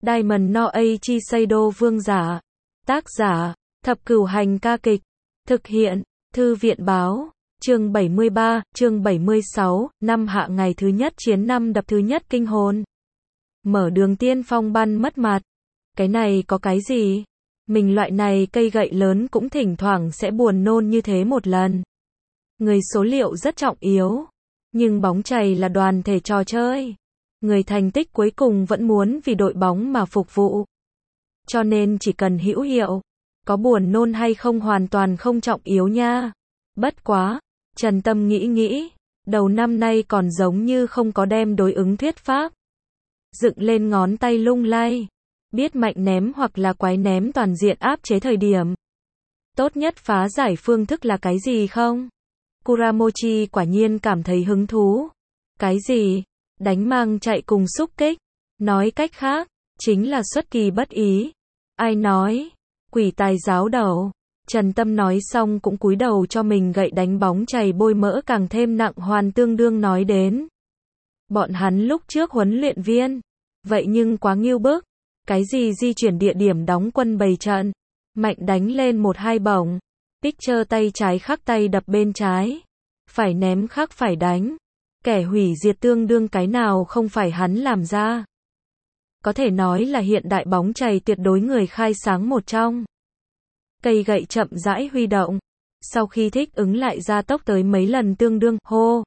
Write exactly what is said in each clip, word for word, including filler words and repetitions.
Diamond no Aichi Seido vương giả. Tác giả, Thập Cửu Hành ca kịch. Thực hiện, Thư viện báo. Chương bảy mươi ba, chương bảy mươi sáu, năm hạ ngày thứ nhất chiến năm đập thứ nhất kinh hồn. Mở đường tiên phong ban mất mặt. Cái này có cái gì? Mình loại này cây gậy lớn cũng thỉnh thoảng sẽ buồn nôn như thế một lần. Người số liệu rất trọng yếu. Nhưng bóng chày là đoàn thể trò chơi. Người thành tích cuối cùng vẫn muốn vì đội bóng mà phục vụ. Cho nên chỉ cần hữu hiệu. Có buồn nôn hay không hoàn toàn không trọng yếu nha. Bất quá, Trần Tâm nghĩ nghĩ, đầu năm nay còn giống như không có đem đối ứng thuyết pháp. Dựng lên ngón tay lung lay. Biết mạnh ném hoặc là quái ném toàn diện áp chế thời điểm. Tốt nhất phá giải phương thức là cái gì không? Kuramochi quả nhiên cảm thấy hứng thú. Cái gì? Đánh mang chạy cùng xúc kích. Nói cách khác, chính là xuất kỳ bất ý. Ai nói? Quỷ tài giáo đầu. Trần Tâm nói xong cũng cúi đầu cho mình gậy đánh bóng chày bôi mỡ càng thêm nặng hoàn tương đương nói đến. Bọn hắn lúc trước huấn luyện viên. Vậy nhưng quá nghiêu bức. Cái gì di chuyển địa điểm đóng quân bày trận. Mạnh đánh lên một hai bổng. Pitcher tay trái khắc tay đập bên trái. Phải ném khắc phải đánh. Kẻ hủy diệt tương đương cái nào không phải hắn làm ra. Có thể nói là hiện đại bóng chày tuyệt đối người khai sáng một trong. Cây gậy chậm rãi huy động. Sau khi thích ứng lại ra tốc tới mấy lần tương đương, hô.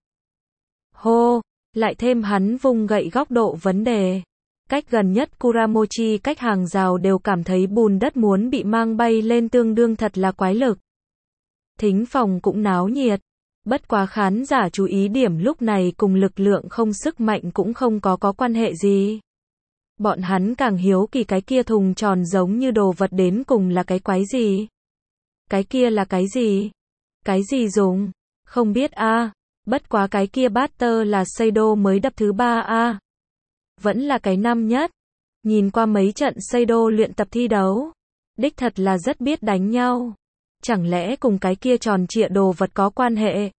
Hô, lại thêm hắn vung gậy góc độ vấn đề. Cách gần nhất Kuramochi cách hàng rào đều cảm thấy bùn đất muốn bị mang bay lên tương đương thật là quái lực. Thính phòng cũng náo nhiệt. Bất quá khán giả chú ý điểm lúc này cùng lực lượng không sức mạnh cũng không có có quan hệ gì. Bọn hắn càng hiếu kỳ cái kia thùng tròn giống như đồ vật đến cùng là cái quái gì. Cái kia là cái gì? Cái gì dùng? Không biết a. À. Bất quá cái kia batter là Seido mới đập thứ ba a. À. Vẫn là cái năm nhất. Nhìn qua mấy trận Seido luyện tập thi đấu. Đích thật là rất biết đánh nhau. Chẳng lẽ cùng cái kia tròn trịa đồ vật có quan hệ?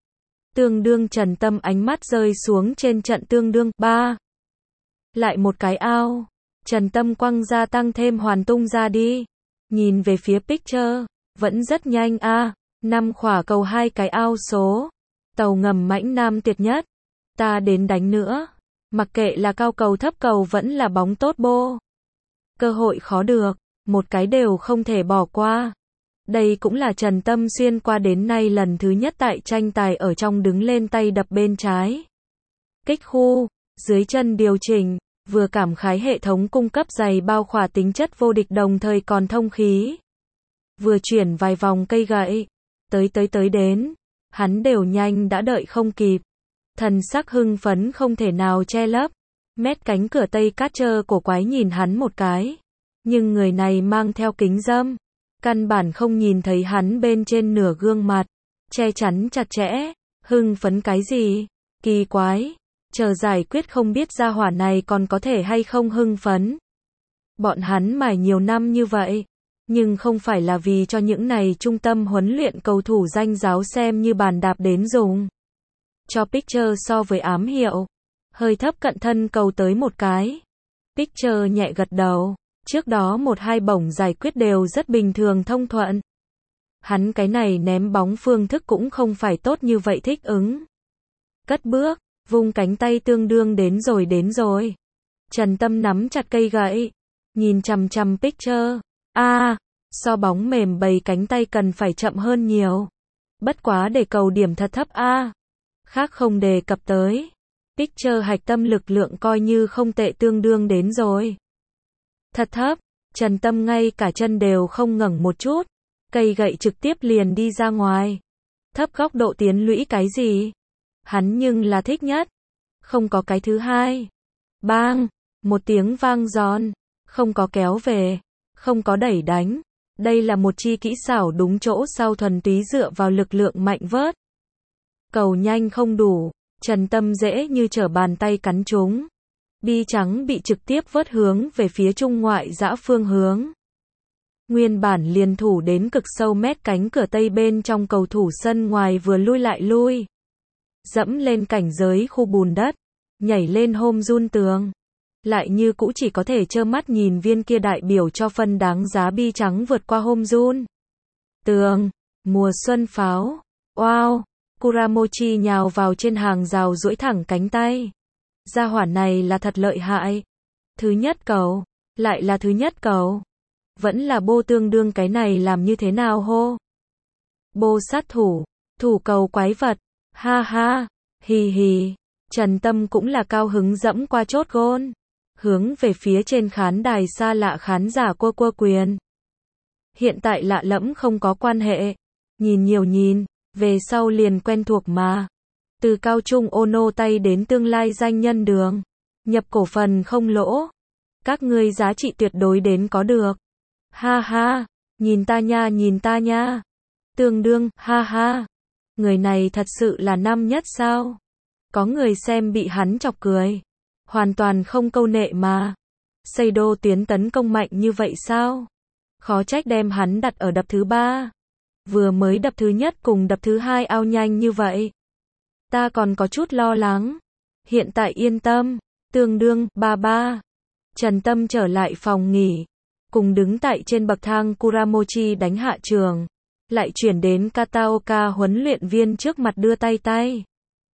Tương đương Trần Tâm ánh mắt rơi xuống trên trận tương đương ba. Lại một cái ao. Trần Tâm quăng ra tăng thêm hoàn tung ra đi. Nhìn về phía Pitcher. Vẫn rất nhanh a. À. Năm khỏa cầu hai cái ao số. Tàu ngầm mãnh nam tuyệt nhất. Ta đến đánh nữa. Mặc kệ là cao cầu thấp cầu vẫn là bóng tốt bô. Cơ hội khó được. Một cái đều không thể bỏ qua. Đây cũng là Trần Tâm xuyên qua đến nay lần thứ nhất tại tranh tài ở trong đứng lên tay đập bên trái. Kích khu. Dưới chân điều chỉnh. Vừa cảm khái hệ thống cung cấp giày bao khỏa tính chất vô địch đồng thời còn thông khí. Vừa chuyển vài vòng cây gậy. Tới tới tới đến. Hắn đều nhanh đã đợi không kịp. Thần sắc hưng phấn không thể nào che lấp. Mét cánh cửa tây catcher cổ quái nhìn hắn một cái. Nhưng người này mang theo kính râm. Căn bản không nhìn thấy hắn bên trên nửa gương mặt. Che chắn chặt chẽ. Hưng phấn cái gì? Kỳ quái. Chờ giải quyết không biết gia hỏa này còn có thể hay không hưng phấn. Bọn hắn mải nhiều năm như vậy. Nhưng không phải là vì cho những này trung tâm huấn luyện cầu thủ danh giáo xem như bàn đạp đến dùng. Cho Pitcher so với ám hiệu. Hơi thấp cận thân cầu tới một cái. Pitcher nhẹ gật đầu. Trước đó một hai bổng giải quyết đều rất bình thường thông thuận. Hắn cái này ném bóng phương thức cũng không phải tốt như vậy thích ứng. Cất bước. Vung cánh tay tương đương đến rồi đến rồi. Trần Tâm nắm chặt cây gậy. Nhìn chằm chằm Pitcher. A, à, so bóng mềm bầy cánh tay cần phải chậm hơn nhiều. Bất quá để cầu điểm thật thấp a. À. Khác không đề cập tới. Pitcher hạch tâm lực lượng coi như không tệ tương đương đến rồi. Thật thấp. Trần Tâm ngay cả chân đều không ngẩng một chút. Cây gậy trực tiếp liền đi ra ngoài. Thấp góc độ tiến lũy cái gì? Hắn nhưng là thích nhất. Không có cái thứ hai. Bang. Một tiếng vang giòn. Không có kéo về. Không có đẩy đánh. Đây là một chi kỹ xảo đúng chỗ sau thuần túy dựa vào lực lượng mạnh vớt. Cầu nhanh không đủ. Trần Tâm dễ như trở bàn tay cắn trúng. Bi trắng bị trực tiếp vớt hướng về phía trung ngoại giã phương hướng. Nguyên bản liền thủ đến cực sâu mét cánh cửa tây bên trong cầu thủ sân ngoài vừa lui lại lui. Dẫm lên cảnh giới khu bùn đất. Nhảy lên home run tường. lại như cũ chỉ có thể trơ mắt nhìn viên kia đại biểu cho phân đáng giá bi trắng vượt qua hôm run. Tường, mùa xuân pháo. Wow, Kuramochi nhào vào trên hàng rào duỗi thẳng cánh tay. Gia hỏa này là thật lợi hại. Thứ nhất cầu, lại là thứ nhất cầu. Vẫn là bô tương đương cái này làm như thế nào hô? Bô sát thủ, thủ cầu quái vật. Ha ha, hì hì. Trần Tâm cũng là cao hứng dẫm qua chốt gôn. Hướng về phía trên khán đài xa lạ khán giả quơ quơ quyền. Hiện tại lạ lẫm không có quan hệ. Nhìn nhiều nhìn, về sau liền quen thuộc mà. Từ cao trung Ono tay đến tương lai danh nhân đường. Nhập cổ phần không lỗ. Các ngươi giá trị tuyệt đối đến có được. Ha ha, nhìn ta nha nhìn ta nha. Tương đương, ha ha. Người này thật sự là năm nhất sao? Có người xem bị hắn chọc cười. Hoàn toàn không câu nệ mà. Seido Tuyến tấn công mạnh như vậy sao? Khó trách đem hắn đặt ở đập thứ ba. Vừa mới đập thứ nhất cùng đập thứ hai ao nhanh như vậy. Ta còn có chút lo lắng. Hiện tại yên tâm. Tương đương, ba ba. Trần Tâm trở lại phòng nghỉ. Cùng đứng tại trên bậc thang Kuramochi đánh hạ trường. Lại chuyển đến Kataoka huấn luyện viên trước mặt đưa tay tay.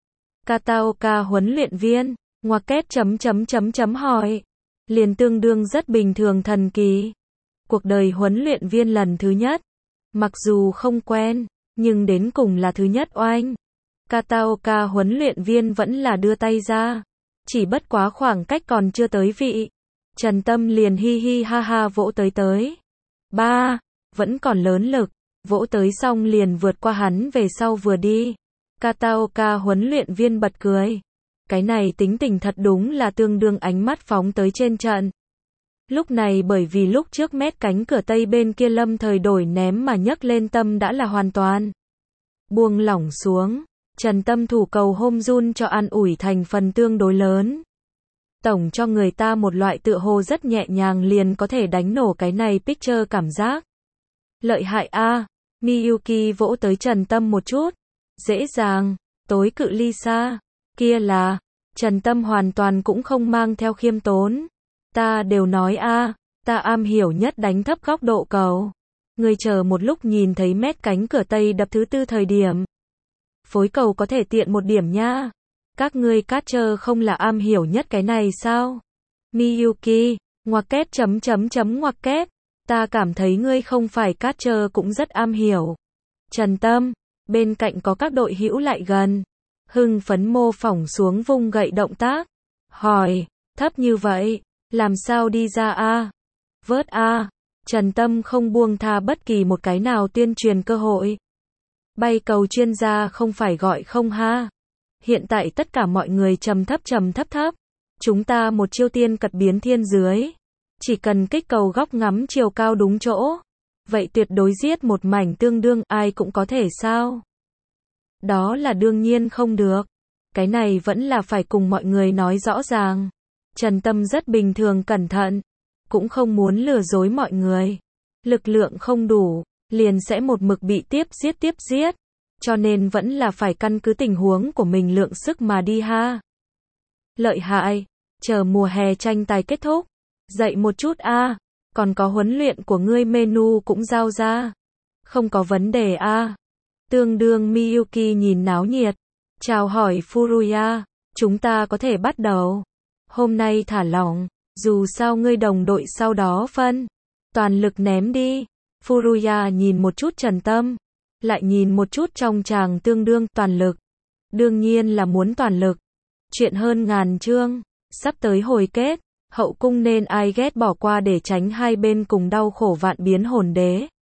Kataoka huấn luyện viên, ngoặc kép chấm chấm chấm chấm hỏi. Liền tương đương rất bình thường thần kỳ. Cuộc đời huấn luyện viên lần thứ nhất. Mặc dù không quen, nhưng đến cùng là thứ nhất oanh. Kataoka huấn luyện viên vẫn là đưa tay ra. Chỉ bất quá khoảng cách còn chưa tới vị. Trần Tâm liền hi hi ha ha vỗ tới tới. Ba, vẫn còn lớn lực. Vỗ tới xong liền vượt qua hắn về sau vừa đi. Kataoka huấn luyện viên bật cười. Cái này tính tình thật đúng là tương đương ánh mắt phóng tới trên trận. Lúc này bởi vì lúc trước mét cánh cửa tây bên kia lâm thời đổi ném mà nhấc lên tâm đã là hoàn toàn buông lỏng xuống. Trần Tâm thủ cầu hôm run cho an ủi thành phần tương đối lớn. Tổng cho người ta một loại tựa hồ rất nhẹ nhàng liền có thể đánh nổ cái này picture cảm giác. Lợi hại a. À. Miyuki vỗ tới Trần Tâm một chút. Dễ dàng, tối cự ly xa. Kia là, Trần Tâm hoàn toàn cũng không mang theo khiêm tốn. Ta đều nói a, à, ta am hiểu nhất đánh thấp góc độ cầu. Người chờ một lúc nhìn thấy mét cánh cửa tây đập thứ tư thời điểm. Phối cầu có thể tiện một điểm nha. Các ngươi catcher không là am hiểu nhất cái này sao? Miyuki, ngoặc kép chấm chấm chấm ngoặc kép. Ta cảm thấy ngươi không phải catcher cũng rất am hiểu. Trần Tâm, bên cạnh có các đội hữu lại gần. Hưng phấn mô phỏng xuống vung gậy động tác. Hỏi, thấp như vậy, làm sao đi ra a? Vớt a. Trần Tâm không buông tha bất kỳ một cái nào tuyên truyền cơ hội. Bay cầu chuyên gia không phải gọi không ha. Hiện tại tất cả mọi người trầm thấp trầm thấp thấp. Chúng ta một chiêu tiên cật biến thiên dưới. Chỉ cần kích cầu góc ngắm chiều cao đúng chỗ. Vậy tuyệt đối giết một mảnh tương đương ai cũng có thể sao? Đó là đương nhiên không được. Cái này vẫn là phải cùng mọi người nói rõ ràng. Trần Tâm rất bình thường cẩn thận. Cũng không muốn lừa dối mọi người. Lực lượng không đủ, liền sẽ một mực bị tiếp giết tiếp giết. Cho nên vẫn là phải căn cứ tình huống của mình lượng sức mà đi ha. Lợi hại, chờ mùa hè tranh tài kết thúc. Dậy một chút a, à. Còn có huấn luyện của ngươi menu cũng giao ra. Không có vấn đề a. À. Tương đương Miyuki nhìn náo nhiệt. Chào hỏi Furuya, chúng ta có thể bắt đầu. Hôm nay thả lỏng, dù sao ngươi đồng đội sau đó phân. Toàn lực ném đi. Furuya nhìn một chút Trần Tâm. Lại nhìn một chút trong chàng tương đương toàn lực. Đương nhiên là muốn toàn lực. Chuyện hơn ngàn chương. Sắp tới hồi kết. Hậu cung nên ai ghét bỏ qua để tránh hai bên cùng đau khổ vạn biến hồn đế.